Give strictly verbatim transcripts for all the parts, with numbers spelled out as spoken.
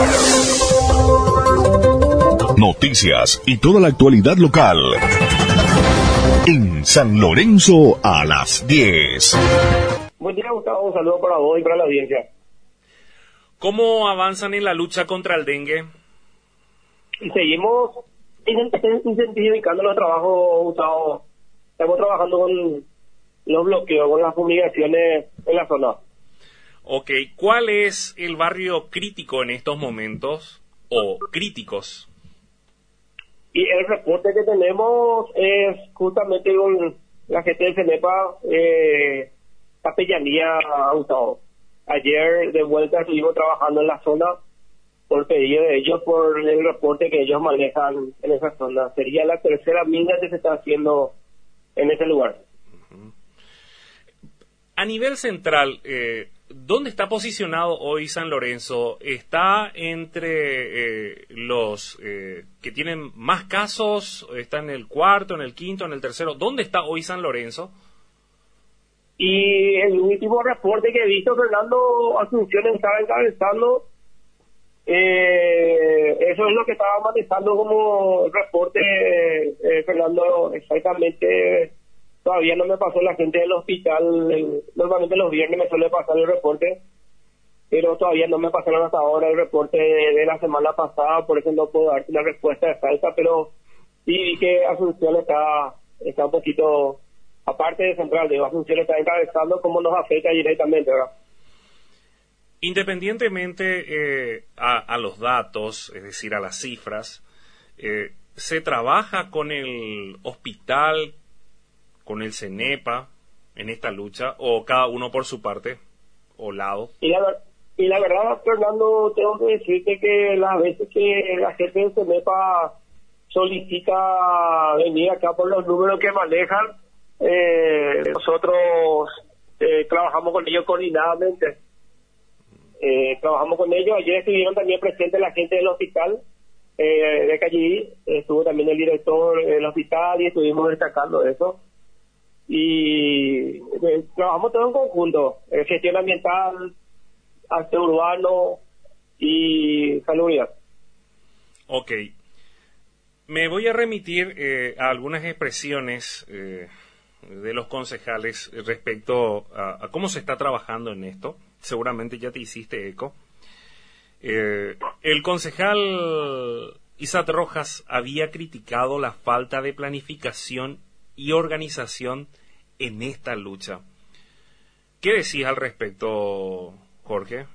Noticias y toda la actualidad local. En San Lorenzo a las diez. Buen día, Gustavo. Un saludo para vos y para la audiencia. ¿Cómo avanzan en la lucha contra el dengue? Y seguimos intensificando los trabajos, Gustavo. Estamos trabajando con los bloqueos, con las fumigaciones en la zona. Ok, ¿cuál es el barrio crítico en estos momentos o críticos? Y el reporte que tenemos es justamente con la gente de CENEPA, eh, Capellanía, Gustavo. Ayer de vuelta estuvimos trabajando en la zona por pedido de ellos, por el reporte que ellos manejan en esa zona. Sería la tercera mina que se está haciendo en ese lugar. Uh-huh. A nivel central, eh, ¿dónde está posicionado hoy San Lorenzo? ¿Está entre eh, los eh, que tienen más casos? ¿Está en el cuarto, en el quinto, en el tercero? ¿Dónde está hoy San Lorenzo? Y el último reporte que he visto, Fernando Asunción estaba encabezando. Eh, eso es lo que estaba manejando como reporte, eh, Fernando, exactamente. Todavía no me pasó la gente del hospital. Eh, normalmente los viernes me suele pasar el reporte, pero todavía no me pasaron hasta ahora el reporte de, de la semana pasada, por eso no puedo darte una respuesta exacta, pero sí vi que Asunción está, está un poquito, aparte de central, de Asunción está encabezando cómo nos afecta directamente, ¿verdad? Independientemente eh, a, a los datos, es decir, a las cifras, eh, ¿se trabaja con el hospital, con el CENEPA en esta lucha, o cada uno por su parte o lado? Y la, y la verdad, Fernando, tengo que decirte que las veces que la gente del CENEPA solicita venir acá por los números que manejan, eh, nosotros eh, trabajamos con ellos coordinadamente. Eh, trabajamos con ellos. Ayer estuvieron también presentes la gente del hospital eh, de Callí, estuvo también el director del hospital y estuvimos destacando eso. Y eh, trabajamos todo en conjunto, eh, gestión ambiental, aseo urbano y salubridad. Ok. Me voy a remitir eh, a algunas expresiones eh, de los concejales respecto a, a cómo se está trabajando en esto. Seguramente ya te hiciste eco. Eh, el concejal Isaac Rojas había criticado la falta de planificación y organización en esta lucha. ¿Qué decís al respecto, Jorge?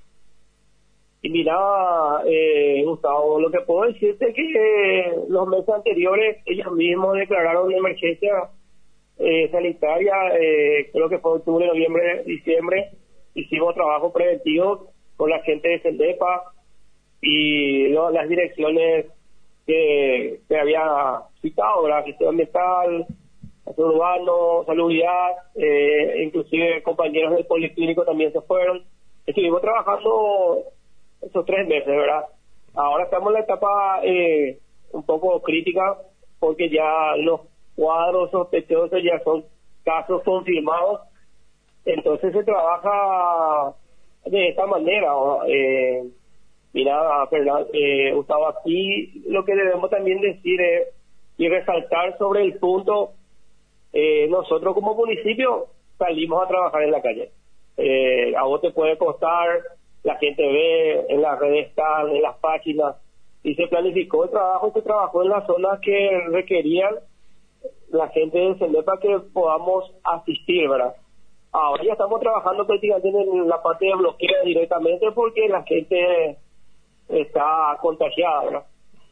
Y mira, eh, Gustavo, lo que puedo decirte es que eh, los meses anteriores ellos mismos declararon una emergencia eh, sanitaria, eh, creo que fue octubre, noviembre, diciembre. Hicimos trabajo preventivo con la gente de CENEPA y ¿no? las direcciones que, que había citado, la gestión ambiental, aseo urbano, salubridad, eh, inclusive compañeros del policlínico también se fueron. Estuvimos trabajando esos tres meses, ¿verdad? Ahora estamos en la etapa eh, un poco crítica porque ya los cuadros sospechosos ya son casos confirmados. Entonces se trabaja de esta manera. Eh, mira, Fernando, eh, Gustavo, aquí lo que debemos también decir es, y resaltar sobre el punto, eh, nosotros como municipio salimos a trabajar en la calle. Eh, a vos te puede costar, la gente ve, en las redes están, en las páginas, y se planificó el trabajo, se trabajó en las zonas que requerían la gente del CENEPA que podamos asistir, ¿verdad? Ahora ya estamos trabajando prácticamente en la parte de bloqueo directamente porque la gente está contagiada, ¿verdad?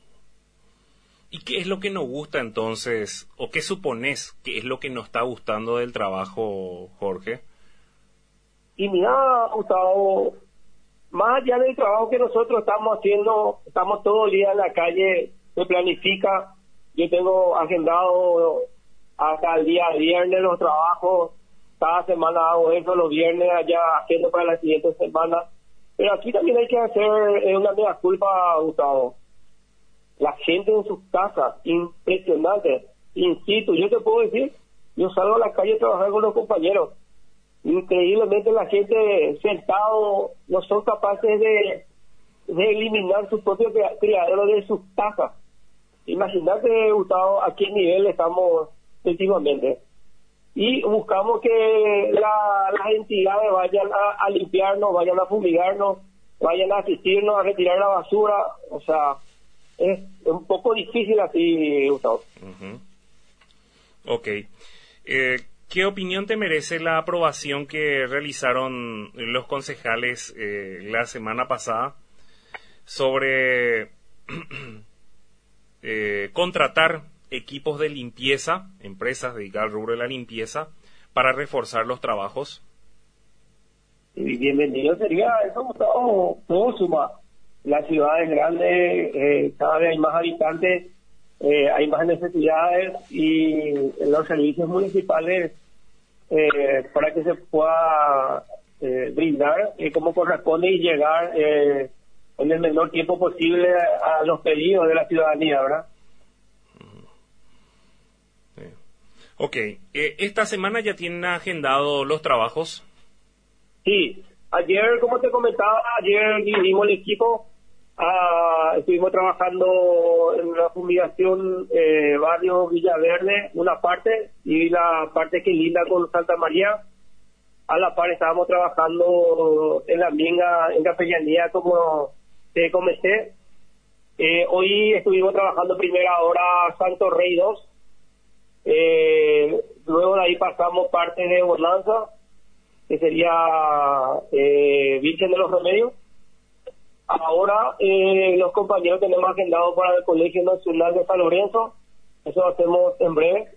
¿Y qué es lo que nos gusta entonces, o qué suponés que es lo que nos está gustando del trabajo, Jorge? Y mira, Gustavo, más allá del trabajo que nosotros estamos haciendo, estamos todo el día en la calle, se planifica, yo tengo agendado hasta el día viernes los trabajos, cada semana hago eso, los viernes allá haciendo para la siguiente semana, pero aquí también hay que hacer eh, una mea culpa, Gustavo. La gente en sus casas, impresionante, insisto, yo te puedo decir, yo salgo a la calle a trabajar con los compañeros, increíblemente la gente sentado no son capaces de, de eliminar su propio criadero de sus tasas. Imagínate, Gustavo, a qué nivel estamos últimamente. Y buscamos que la, las entidades vayan a, a limpiarnos, vayan a fumigarnos, vayan a asistirnos, a retirar la basura. O sea, es un poco difícil así, Gustavo. Uh-huh. Ok. Eh, ¿Qué opinión te merece la aprobación que realizaron los concejales eh, la semana pasada sobre eh, contratar equipos de limpieza, empresas dedicadas al rubro de la limpieza, para reforzar los trabajos? Y bienvenido sería eso, Gustavo. Todo suma. Las ciudades grandes, eh, cada vez hay más habitantes, eh, hay más necesidades, y los servicios municipales, eh, para que se pueda eh, brindar eh, como corresponde y llegar eh, en el menor tiempo posible a, a los pedidos de la ciudadanía, ¿verdad? Sí. Ok, eh, esta semana ya tienen agendado los trabajos. Sí, ayer, como te comentaba, ayer dividimos el equipo. Ah, estuvimos trabajando en la fumigación eh, barrio Villaverde, una parte, y la parte que linda con Santa María. A la par estábamos trabajando en la minga, en Capellanía, como te comenté. Eh, hoy estuvimos trabajando primera hora Santo Rey dos. Eh, luego de ahí pasamos parte de Bonanza, que sería eh, Virgen de los Remedios. Ahora eh, los compañeros tenemos agendado para el Colegio Nacional de San Lorenzo, eso lo hacemos en breve.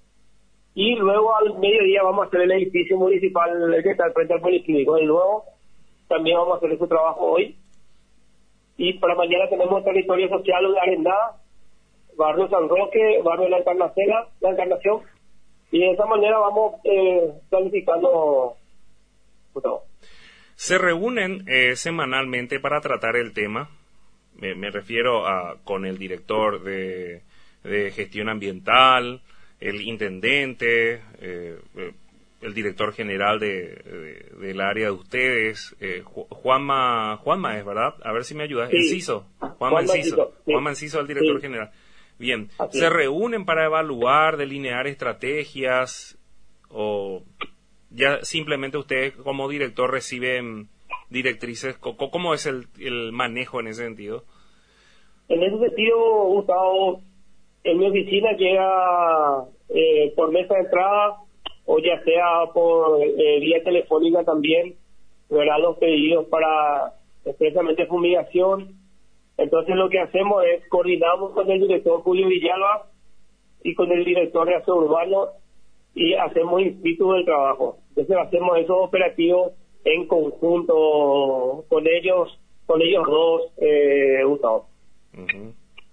Y luego al mediodía vamos a hacer el edificio municipal, el que está al frente al Policlínico, el nuevo. También vamos a hacer ese trabajo hoy. Y para mañana tenemos territorio social de Arendada, barrio San Roque, barrio La Encarnación, la Encarnación. Y de esa manera vamos eh, planificando todo. Se reúnen eh, semanalmente para tratar el tema. Me, me refiero a con el director de, de gestión ambiental, el intendente, eh, el director general de, de, del área de ustedes, eh, Juanma, Juanma es, ¿verdad? A ver si me ayudas. Sí. Enciso, Juanma Juan Enciso, Mancito, sí. Juanma Enciso, el director Sí. general. Bien, Así ¿se es. reúnen para evaluar, delinear estrategias o ya simplemente ustedes como director reciben directrices? ¿Cómo es el, el manejo en ese sentido? En ese sentido, Gustavo, en mi oficina llega eh, por mesa de entrada, o ya sea por eh, vía telefónica también, verán los pedidos para expresamente fumigación. Entonces lo que hacemos es coordinamos con el director Julio Villalba y con el director de aseo urbano y hacemos in situ del trabajo. Entonces hacemos esos operativos en conjunto con ellos, con ellos dos, eh, Gustavo. Uh-huh.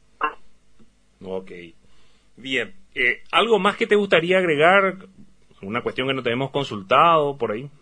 Ok. Bien. Eh, ¿Algo más que te gustaría agregar? Una cuestión que no te hemos consultado por ahí.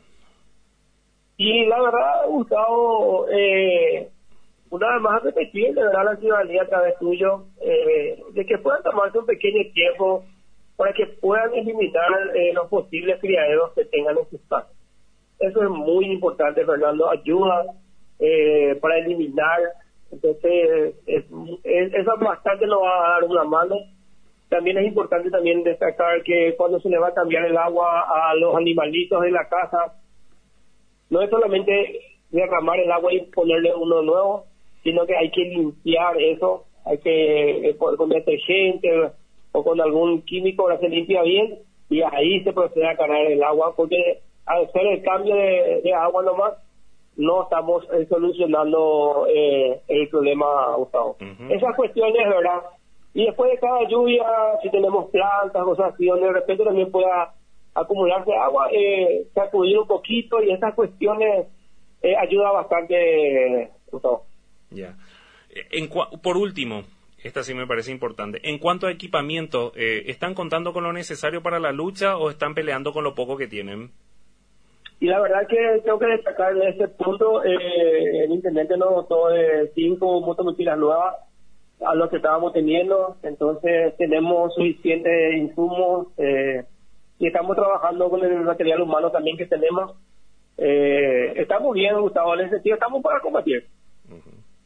Y la verdad, Gustavo, eh, una vez más repetir, de verdad, la ciudadanía a través tuyo, eh, de que puedan tomarse un pequeño tiempo para que puedan eliminar eh, los posibles criaderos que tengan en sus casas. Eso es muy importante, Fernando, ayuda eh, para eliminar. Entonces, es, es, eso bastante nos va a dar una mano. También es importante también destacar que cuando se le va a cambiar el agua a los animalitos de la casa, no es solamente derramar el agua y ponerle uno nuevo, sino que hay que limpiar eso, hay que eh, con, con detergente o con algún químico, ahora se limpia bien y ahí se procede a cargar el agua, porque al hacer el cambio de, de agua nomás, no estamos eh, solucionando eh, el problema, Gustavo. Uh-huh. Esas cuestiones, ¿verdad? Y después de cada lluvia, si tenemos plantas, cosas así, donde de repente también pueda acumularse agua, eh, sacudir un poquito, y esas cuestiones eh, ayuda bastante, Gustavo. Ya. En cua- por último, esta sí me parece importante. En cuanto a equipamiento, eh, ¿están contando con lo necesario para la lucha o están peleando con lo poco que tienen? Y la verdad que tengo que destacar en ese punto, eh, el intendente nos dotó de cinco motomochilas nuevas a lo que estábamos teniendo, entonces tenemos suficientes insumos eh, y estamos trabajando con el material humano también que tenemos. Eh, estamos bien, Gustavo, en ese sentido estamos para combatir. Uh-huh.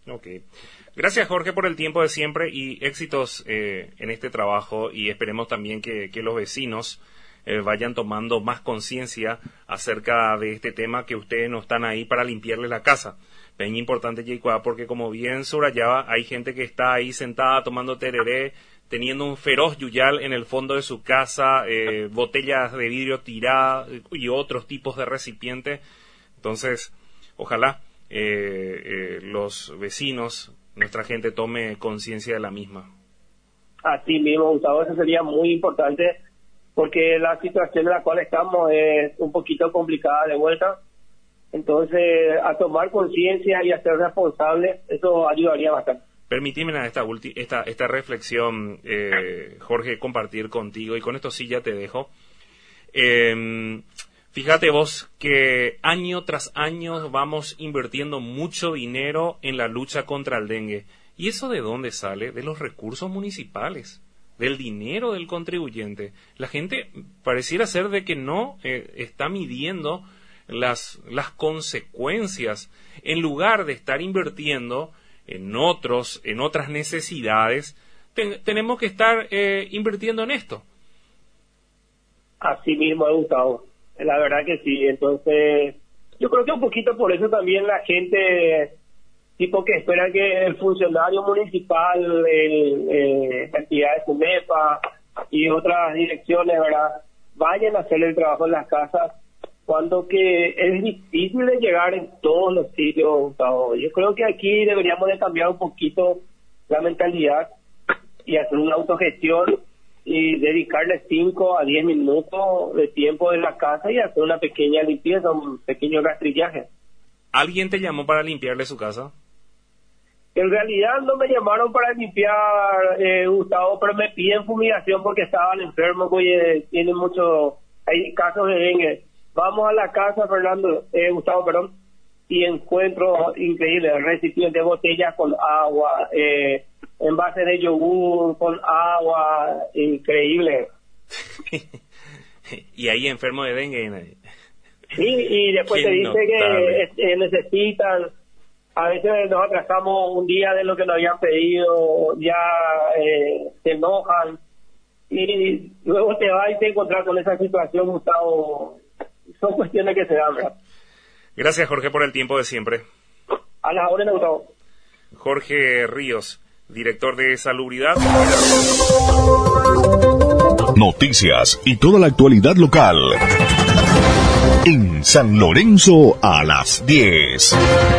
Ok. Gracias, Jorge, por el tiempo de siempre y éxitos eh, en este trabajo, y esperemos también que, que los vecinos eh, vayan tomando más conciencia acerca de este tema, que ustedes no están ahí para limpiarle la casa. Es importante, Jacob, porque como bien subrayaba, hay gente que está ahí sentada tomando tereré, teniendo un feroz yuyal en el fondo de su casa, eh, botellas de vidrio tiradas y otros tipos de recipientes. Entonces, ojalá eh, eh, los vecinos, nuestra gente, tome conciencia de la misma. Así mismo, Gustavo, eso sería muy importante, porque la situación en la cual estamos es un poquito complicada de vuelta. Entonces, a tomar conciencia y a ser responsables, eso ayudaría bastante. Permíteme esta, ulti- esta, esta reflexión, eh, Jorge, compartir contigo, y con esto sí ya te dejo. Eh, fíjate vos que año tras año vamos invirtiendo mucho dinero en la lucha contra el dengue. ¿Y eso de dónde sale? De los recursos municipales, del dinero del contribuyente. La gente pareciera ser de que no eh, está midiendo las, las consecuencias, en lugar de estar invirtiendo en otros, en otras necesidades. Ten, tenemos que estar eh, invirtiendo en esto. Así mismo, Gustavo. La verdad que sí. Entonces, yo creo que un poquito por eso también la gente, tipo que espera que el funcionario municipal, el, eh, la entidad de SUMEPA y otras direcciones, ¿verdad?, vayan a hacer el trabajo en las casas, cuando que es difícil de llegar en todos los sitios, Gustavo. Yo creo que aquí deberíamos de cambiar un poquito la mentalidad y hacer una autogestión y dedicarle cinco a diez minutos de tiempo en la casa y hacer una pequeña limpieza, un pequeño rastrillaje. ¿Alguien te llamó para limpiarle su casa? En realidad no me llamaron para limpiar, eh, Gustavo, pero me piden fumigación porque estaban enfermos, porque tienen mucho, hay casos de dengue. Vamos a la casa, Fernando, eh, Gustavo, perdón, y encuentro increíble recipientes de botellas con agua, eh, envases de yogur con agua, increíble. Y ahí enfermo de dengue. Sí, y después te dice que eh, necesitan, a veces nos atrasamos un día de lo que nos habían pedido, ya eh, se enojan, y luego te vas y te encuentras con esa situación, Gustavo. Son cuestiones que se dan, ¿verdad? Gracias, Jorge, por el tiempo de siempre. A las órdenes, Gustavo. Jorge Ríos, director de Salubridad. Noticias y toda la actualidad local. En San Lorenzo a las diez.